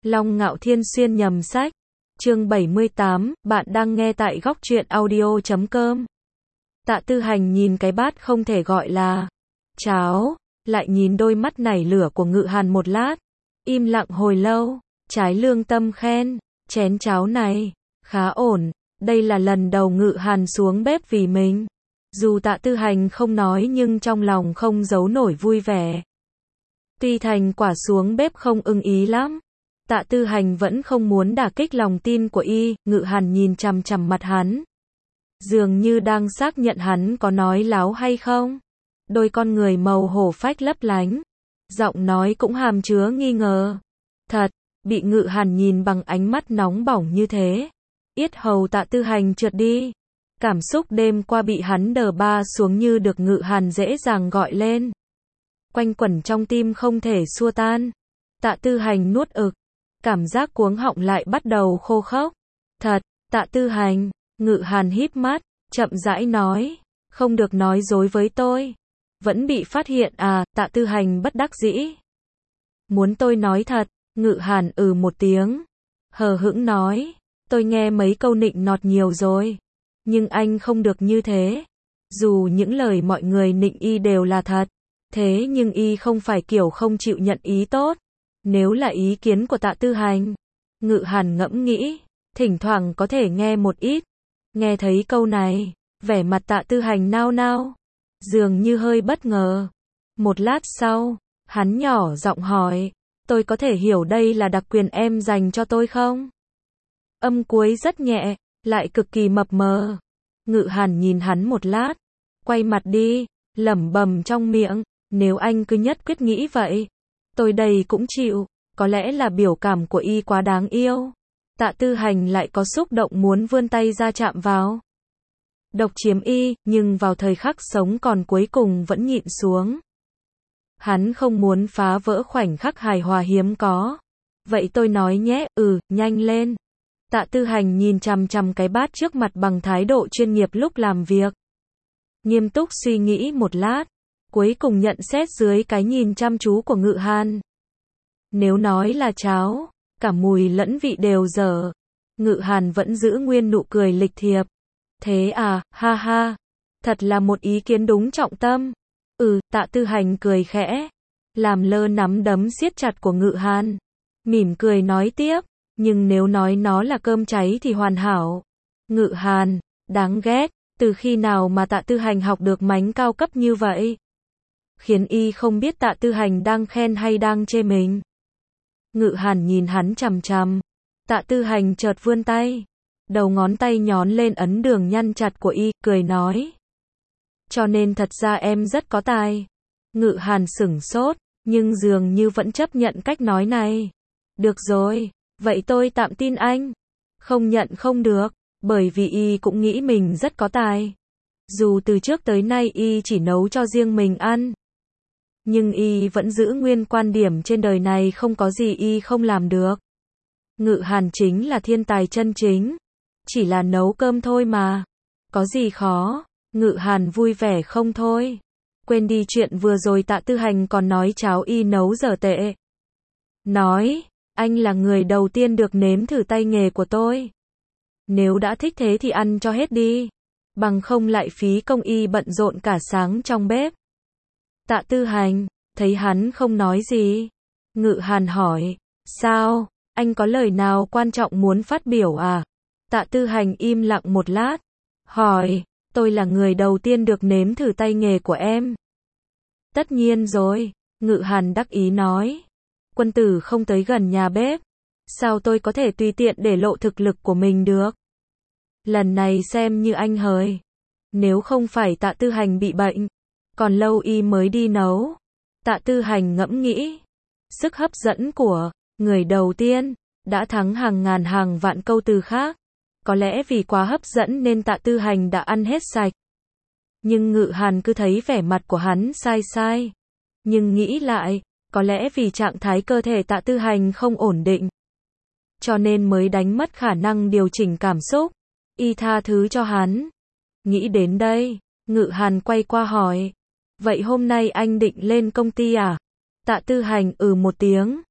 Long Ngạo Thiên xuyên nhầm sách. Chương 78, bạn đang nghe tại góc truyện audio.com. Tạ Tư Hành nhìn cái bát không thể gọi là cháo, lại nhìn đôi mắt nảy lửa của Ngự Hàn một lát, im lặng hồi lâu, trái lương tâm khen, chén cháo này khá ổn, đây là lần đầu Ngự Hàn xuống bếp vì mình. Dù Tạ Tư Hành không nói nhưng trong lòng không giấu nổi vui vẻ. Tuy thành quả xuống bếp không ưng ý lắm, Tạ Tư Hành vẫn không muốn đả kích lòng tin của y. Ngự Hàn nhìn chằm chằm mặt hắn, dường như đang xác nhận hắn có nói láo hay không. Đôi con người màu hổ phách lấp lánh, giọng nói cũng hàm chứa nghi ngờ. Thật, bị Ngự Hàn nhìn bằng ánh mắt nóng bỏng như thế, yết hầu Tạ Tư Hành trượt đi. Cảm xúc đêm qua bị hắn đờ ba xuống như được Ngự Hàn dễ dàng gọi lên, quanh quẩn trong tim không thể xua tan. Tạ Tư Hành nuốt ực, cảm giác cuống họng lại bắt đầu khô khốc. Thật, Tạ Tư Hành. Ngự Hàn híp mắt, chậm rãi nói, không được nói dối với tôi. Vẫn bị phát hiện à? Tạ Tư Hành bất đắc dĩ. Muốn tôi nói thật? Ngự Hàn một tiếng, hờ hững nói, tôi nghe mấy câu nịnh nọt nhiều rồi, nhưng anh không được như thế. Dù những lời mọi người nịnh y đều là thật, thế nhưng y không phải kiểu không chịu nhận ý tốt. Nếu là ý kiến của Tạ Tư Hành, Ngự Hàn ngẫm nghĩ, thỉnh thoảng có thể nghe một ít. Nghe thấy câu này, vẻ mặt Tạ Tư Hành nao nao, dường như hơi bất ngờ. Một lát sau, hắn nhỏ giọng hỏi, tôi có thể hiểu đây là đặc quyền em dành cho tôi không? Âm cuối rất nhẹ, lại cực kỳ mập mờ. Ngự Hàn nhìn hắn một lát, quay mặt đi, lẩm bẩm trong miệng, nếu anh cứ nhất quyết nghĩ vậy, tôi đây cũng chịu. Có lẽ là biểu cảm của y quá đáng yêu. Tạ Tư Hành lại có xúc động muốn vươn tay ra chạm vào, độc chiếm y, nhưng vào thời khắc sống còn cuối cùng vẫn nhịn xuống. Hắn không muốn phá vỡ khoảnh khắc hài hòa hiếm có. Vậy tôi nói nhé, nhanh lên. Tạ Tư Hành nhìn chằm chằm cái bát trước mặt bằng thái độ chuyên nghiệp lúc làm việc. Nghiêm túc suy nghĩ một lát, cuối cùng nhận xét dưới cái nhìn chăm chú của Ngự Hàn. Nếu nói là cháo, cả mùi lẫn vị đều dở. Ngự Hàn vẫn giữ nguyên nụ cười lịch thiệp. Thế à, ha ha. Thật là một ý kiến đúng trọng tâm. Tạ Tư Hành cười khẽ, làm lơ nắm đấm siết chặt của Ngự Hàn, mỉm cười nói tiếp, nhưng nếu nói nó là cơm cháy thì hoàn hảo. Ngự Hàn, đáng ghét, từ khi nào mà Tạ Tư Hành học được mánh cao cấp như vậy? Khiến y không biết Tạ Tư Hành đang khen hay đang chê mình. Ngự Hàn nhìn hắn chằm chằm. Tạ Tư Hành chợt vươn tay, đầu ngón tay nhón lên ấn đường nhăn chặt của y, cười nói, cho nên thật ra em rất có tài. Ngự Hàn sửng sốt, nhưng dường như vẫn chấp nhận cách nói này. Được rồi, vậy tôi tạm tin anh. Không nhận không được, bởi vì y cũng nghĩ mình rất có tài. Dù từ trước tới nay y chỉ nấu cho riêng mình ăn, nhưng y vẫn giữ nguyên quan điểm trên đời này không có gì y không làm được. Ngự Hàn chính là thiên tài chân chính, chỉ là nấu cơm thôi mà, có gì khó. Ngự Hàn vui vẻ không thôi, quên đi chuyện vừa rồi Tạ Tư Hành còn nói cháo y nấu dở tệ. Nói, anh là người đầu tiên được nếm thử tay nghề của tôi. Nếu đã thích thế thì ăn cho hết đi, bằng không lại phí công y bận rộn cả sáng trong bếp. Tạ Tư Hành, thấy hắn không nói gì, Ngự Hàn hỏi, sao, anh có lời nào quan trọng muốn phát biểu à? Tạ Tư Hành im lặng một lát, hỏi, tôi là người đầu tiên được nếm thử tay nghề của em. Tất nhiên rồi, Ngự Hàn đắc ý nói, quân tử không tới gần nhà bếp, sao tôi có thể tùy tiện để lộ thực lực của mình được? Lần này xem như anh hời. Nếu không phải Tạ Tư Hành bị bệnh, còn lâu y mới đi nấu. Tạ Tư Hành ngẫm nghĩ, sức hấp dẫn của người đầu tiên đã thắng hàng ngàn hàng vạn câu từ khác. Có lẽ vì quá hấp dẫn nên Tạ Tư Hành đã ăn hết sạch. Nhưng Ngự Hàn cứ thấy vẻ mặt của hắn sai sai. Nhưng nghĩ lại, có lẽ vì trạng thái cơ thể Tạ Tư Hành không ổn định, cho nên mới đánh mất khả năng điều chỉnh cảm xúc. Y tha thứ cho hắn. Nghĩ đến đây, Ngự Hàn quay qua hỏi, vậy hôm nay anh định lên công ty à? Tạ Tư Hành một tiếng,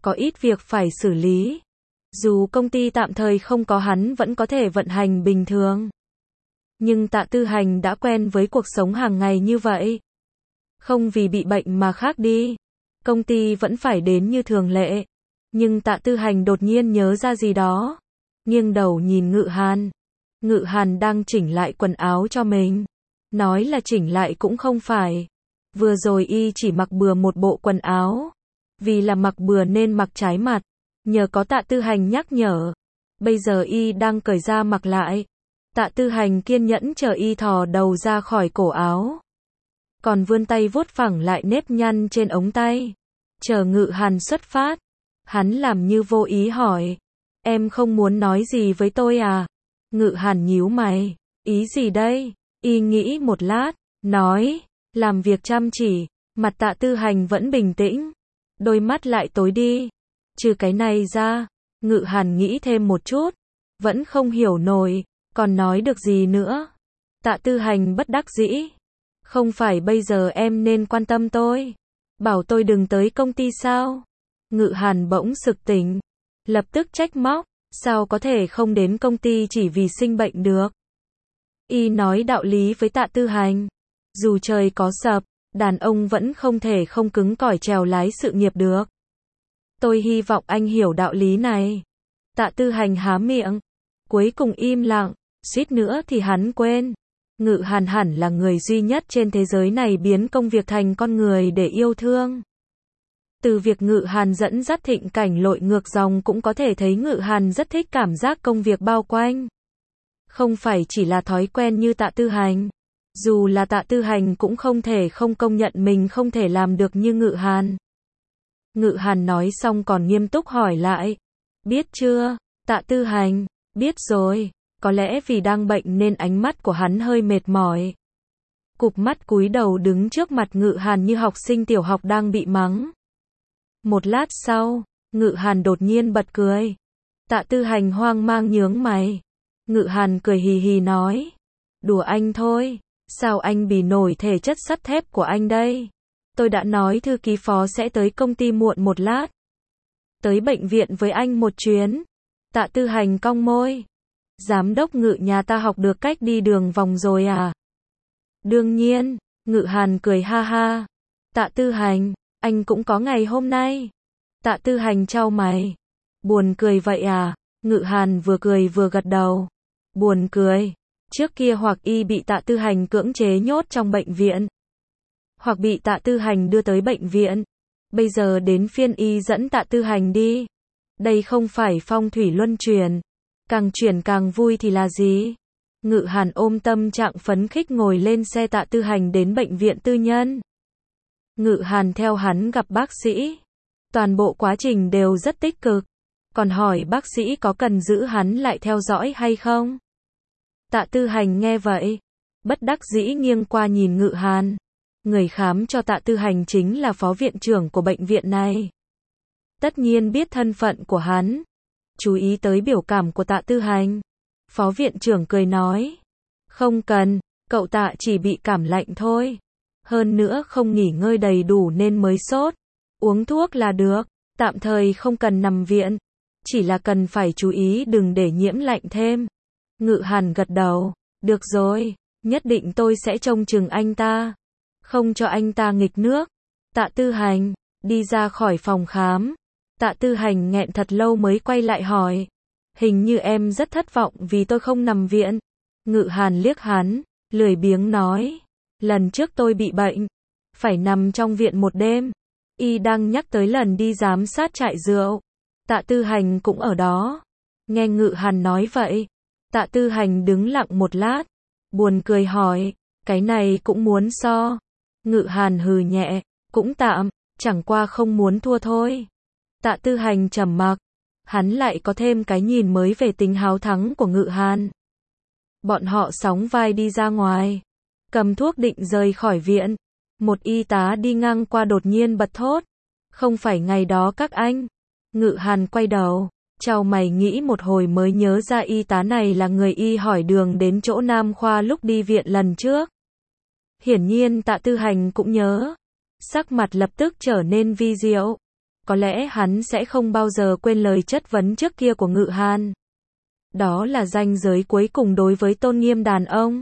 có ít việc phải xử lý. Dù công ty tạm thời không có hắn vẫn có thể vận hành bình thường. Nhưng Tạ Tư Hành đã quen với cuộc sống hàng ngày như vậy. Không vì bị bệnh mà khác đi. Công ty vẫn phải đến như thường lệ. Nhưng Tạ Tư Hành đột nhiên nhớ ra gì đó. Nghiêng đầu nhìn Ngự Hàn. Ngự Hàn đang chỉnh lại quần áo cho mình. Nói là chỉnh lại cũng không phải. Vừa rồi y chỉ mặc bừa một bộ quần áo. Vì là mặc bừa nên mặc trái mặt. Nhờ có Tạ Tư Hành nhắc nhở. Bây giờ y đang cởi ra mặc lại. Tạ Tư Hành kiên nhẫn chờ y thò đầu ra khỏi cổ áo. Còn vươn tay vuốt phẳng lại nếp nhăn trên ống tay. Chờ Ngự Hàn xuất phát. Hắn làm như vô ý hỏi. Em không muốn nói gì với tôi à? Ngự Hàn nhíu mày. Ý gì đây? Y nghĩ một lát. Nói. Làm việc chăm chỉ. Mặt Tạ Tư Hành vẫn bình tĩnh. Đôi mắt lại tối đi. Trừ cái này ra. Ngự Hàn nghĩ thêm một chút. Vẫn không hiểu nổi. Còn nói được gì nữa? Tạ Tư Hành bất đắc dĩ. Không phải bây giờ em nên quan tâm tôi. Bảo tôi đừng tới công ty sao? Ngự Hàn bỗng sực tỉnh. Lập tức trách móc. Sao có thể không đến công ty chỉ vì sinh bệnh được? Y nói đạo lý với Tạ Tư Hành. Dù trời có sập, đàn ông vẫn không thể không cứng cỏi trèo lái sự nghiệp được. Tôi hy vọng anh hiểu đạo lý này. Tạ Tư Hành há miệng. Cuối cùng im lặng. Suýt nữa thì hắn quên. Ngự Hàn hẳn là người duy nhất trên thế giới này biến công việc thành con người để yêu thương. Từ việc Ngự Hàn dẫn dắt Thịnh Cảnh lội ngược dòng cũng có thể thấy Ngự Hàn rất thích cảm giác công việc bao quanh. Không phải chỉ là thói quen như Tạ Tư Hành. Dù là Tạ Tư Hành cũng không thể không công nhận mình không thể làm được như Ngự Hàn. Ngự Hàn nói xong còn nghiêm túc hỏi lại. Biết chưa, Tạ Tư Hành? Biết rồi. Có lẽ vì đang bệnh nên ánh mắt của hắn hơi mệt mỏi. Cụp mắt cúi đầu đứng trước mặt Ngự Hàn như học sinh tiểu học đang bị mắng. Một lát sau, Ngự Hàn đột nhiên bật cười. Tạ Tư Hành hoang mang nhướng mày. Ngự Hàn cười hì hì nói. Đùa anh thôi. Sao anh bì nổi thể chất sắt thép của anh đây? Tôi đã nói thư ký phó sẽ tới công ty muộn một lát. Tới bệnh viện với anh một chuyến. Tạ Tư Hành cong môi. Giám đốc Ngự nhà ta học được cách đi đường vòng rồi à? Đương nhiên. Ngự Hàn cười ha ha. Tạ Tư Hành, anh cũng có ngày hôm nay. Tạ Tư Hành chau mày. Buồn cười vậy à? Ngự Hàn vừa cười vừa gật đầu. Buồn cười. Trước kia hoặc y bị Tạ Tư Hành cưỡng chế nhốt trong bệnh viện, hoặc bị Tạ Tư Hành đưa tới bệnh viện. Bây giờ đến phiên y dẫn Tạ Tư Hành đi. Đây không phải phong thủy luân chuyển. Càng chuyển càng vui thì là gì? Ngự Hàn ôm tâm trạng phấn khích ngồi lên xe Tạ Tư Hành đến bệnh viện tư nhân. Ngự Hàn theo hắn gặp bác sĩ. Toàn bộ quá trình đều rất tích cực. Còn hỏi bác sĩ có cần giữ hắn lại theo dõi hay không? Tạ Tư Hành nghe vậy. Bất đắc dĩ nghiêng qua nhìn Ngự Hàn. Người khám cho Tạ Tư Hành chính là phó viện trưởng của bệnh viện này. Tất nhiên biết thân phận của hắn. Chú ý tới biểu cảm của Tạ Tư Hành. Phó viện trưởng cười nói. Không cần, cậu Tạ chỉ bị cảm lạnh thôi. Hơn nữa không nghỉ ngơi đầy đủ nên mới sốt. Uống thuốc là được, tạm thời không cần nằm viện. Chỉ là cần phải chú ý đừng để nhiễm lạnh thêm. Ngự Hàn gật đầu. Được rồi, nhất định tôi sẽ trông chừng anh ta. Không cho anh ta nghịch nước. Tạ Tư Hành đi ra khỏi phòng khám. Tạ Tư Hành nghẹn thật lâu mới quay lại hỏi. Hình như em rất thất vọng vì tôi không nằm viện. Ngự Hàn liếc hắn, lười biếng nói. Lần trước tôi bị bệnh, phải nằm trong viện một đêm. Y đang nhắc tới lần đi giám sát trại rượu. Tạ Tư Hành cũng ở đó. Nghe Ngự Hàn nói vậy, Tạ Tư Hành đứng lặng một lát. Buồn cười hỏi, cái này cũng muốn so. Ngự Hàn hừ nhẹ, cũng tạm, chẳng qua không muốn thua thôi. Tạ Tư Hành trầm mặc. Hắn lại có thêm cái nhìn mới về tính háo thắng của Ngự Hàn. Bọn họ sóng vai đi ra ngoài. Cầm thuốc định rời khỏi viện. Một y tá đi ngang qua đột nhiên bật thốt. Không phải ngày đó các anh. Ngự Hàn quay đầu. Chau mày nghĩ một hồi mới nhớ ra y tá này là người y hỏi đường đến chỗ Nam Khoa lúc đi viện lần trước. Hiển nhiên Tạ Tư Hành cũng nhớ. Sắc mặt lập tức trở nên vi diệu. có lẽ hắn sẽ không bao giờ quên lời chất vấn trước kia của Ngự Hàn. Đó là ranh giới cuối cùng đối với tôn nghiêm đàn ông.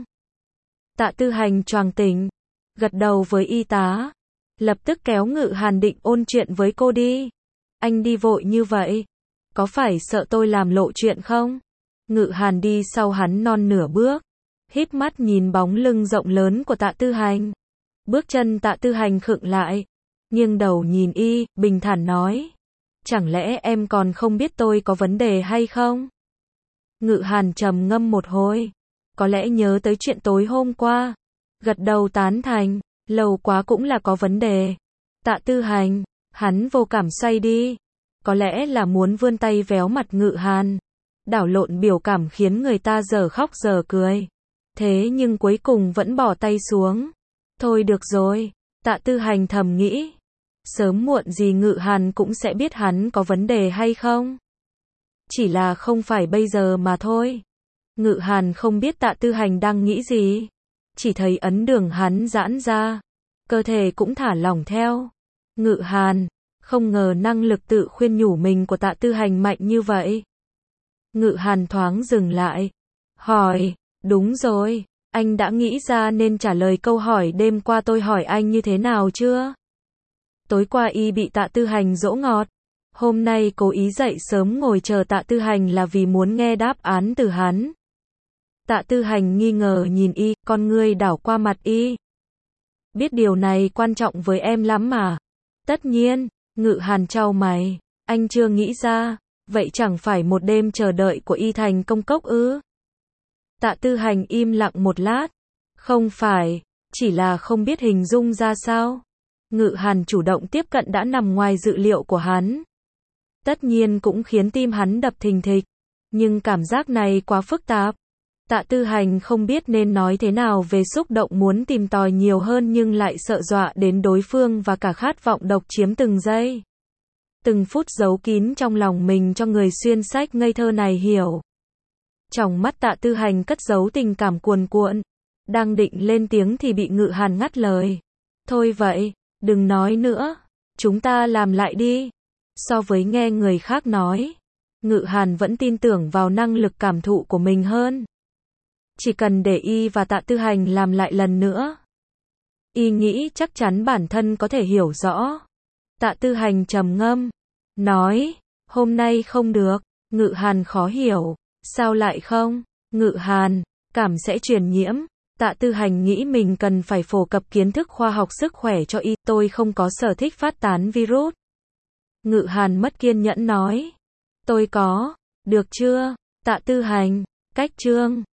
Tạ Tư Hành choàng tỉnh, gật đầu với y tá, lập tức kéo Ngự Hàn định ôn chuyện với cô đi. Anh đi vội như vậy, có phải sợ tôi làm lộ chuyện không? Ngự Hàn đi sau hắn non nửa bước, híp mắt nhìn bóng lưng rộng lớn của Tạ Tư Hành. Bước chân Tạ Tư Hành khựng lại, nghiêng đầu nhìn y, bình thản nói. Chẳng lẽ em còn không biết tôi có vấn đề hay không? Ngự Hàn trầm ngâm một hồi, có lẽ nhớ tới chuyện tối hôm qua, gật đầu tán thành, lâu quá cũng là có vấn đề. Tạ Tư Hành, hắn vô cảm xoay đi, có lẽ là muốn vươn tay véo mặt Ngự Hàn, đảo lộn biểu cảm khiến người ta giờ khóc giờ cười. Thế nhưng cuối cùng vẫn bỏ tay xuống. Thôi được rồi, Tạ Tư Hành thầm nghĩ, sớm muộn gì Ngự Hàn cũng sẽ biết hắn có vấn đề hay không. Chỉ là không phải bây giờ mà thôi. Ngự Hàn không biết Tạ Tư Hành đang nghĩ gì, chỉ thấy ấn đường hắn giãn ra, cơ thể cũng thả lỏng theo. Ngự Hàn, không ngờ năng lực tự khuyên nhủ mình của Tạ Tư Hành mạnh như vậy. Ngự Hàn thoáng dừng lại, hỏi, đúng rồi, anh đã nghĩ ra nên trả lời câu hỏi đêm qua tôi hỏi anh như thế nào chưa? Tối qua y bị Tạ Tư Hành dỗ ngọt, hôm nay cố ý dậy sớm ngồi chờ Tạ Tư Hành là vì muốn nghe đáp án từ hắn. Tạ Tư Hành nghi ngờ nhìn y, con ngươi đảo qua mặt y. Biết điều này quan trọng với em lắm mà. Tất nhiên, Ngự Hàn chau mày, anh chưa nghĩ ra, vậy chẳng phải một đêm chờ đợi của y thành công cốc ư? Tạ Tư Hành im lặng một lát, không phải, chỉ là không biết hình dung ra sao. Ngự Hàn chủ động tiếp cận đã nằm ngoài dự liệu của hắn. Tất nhiên cũng khiến tim hắn đập thình thịch, nhưng cảm giác này quá phức tạp. Tạ Tư Hành không biết nên nói thế nào về xúc động muốn tìm tòi nhiều hơn nhưng lại sợ dọa đến đối phương và cả khát vọng độc chiếm từng giây. Từng phút giấu kín trong lòng mình cho người xuyên sách ngây thơ này hiểu. Trong mắt Tạ Tư Hành cất giấu tình cảm cuồn cuộn, đang định lên tiếng thì bị Ngự Hàn ngắt lời. Thôi vậy, đừng nói nữa, chúng ta làm lại đi. So với nghe người khác nói, Ngự Hàn vẫn tin tưởng vào năng lực cảm thụ của mình hơn. Chỉ cần để y và Tạ Tư Hành làm lại lần nữa, y nghĩ chắc chắn bản thân có thể hiểu rõ. Tạ Tư Hành trầm ngâm, nói, hôm nay không được. Ngự Hàn khó hiểu, sao lại không? Ngự Hàn, cảm sẽ truyền nhiễm. Tạ Tư Hành nghĩ mình cần phải phổ cập kiến thức khoa học sức khỏe cho y, tôi không có sở thích phát tán virus. Ngự Hàn mất kiên nhẫn nói, tôi có, được chưa? Tạ Tư Hành, cách chương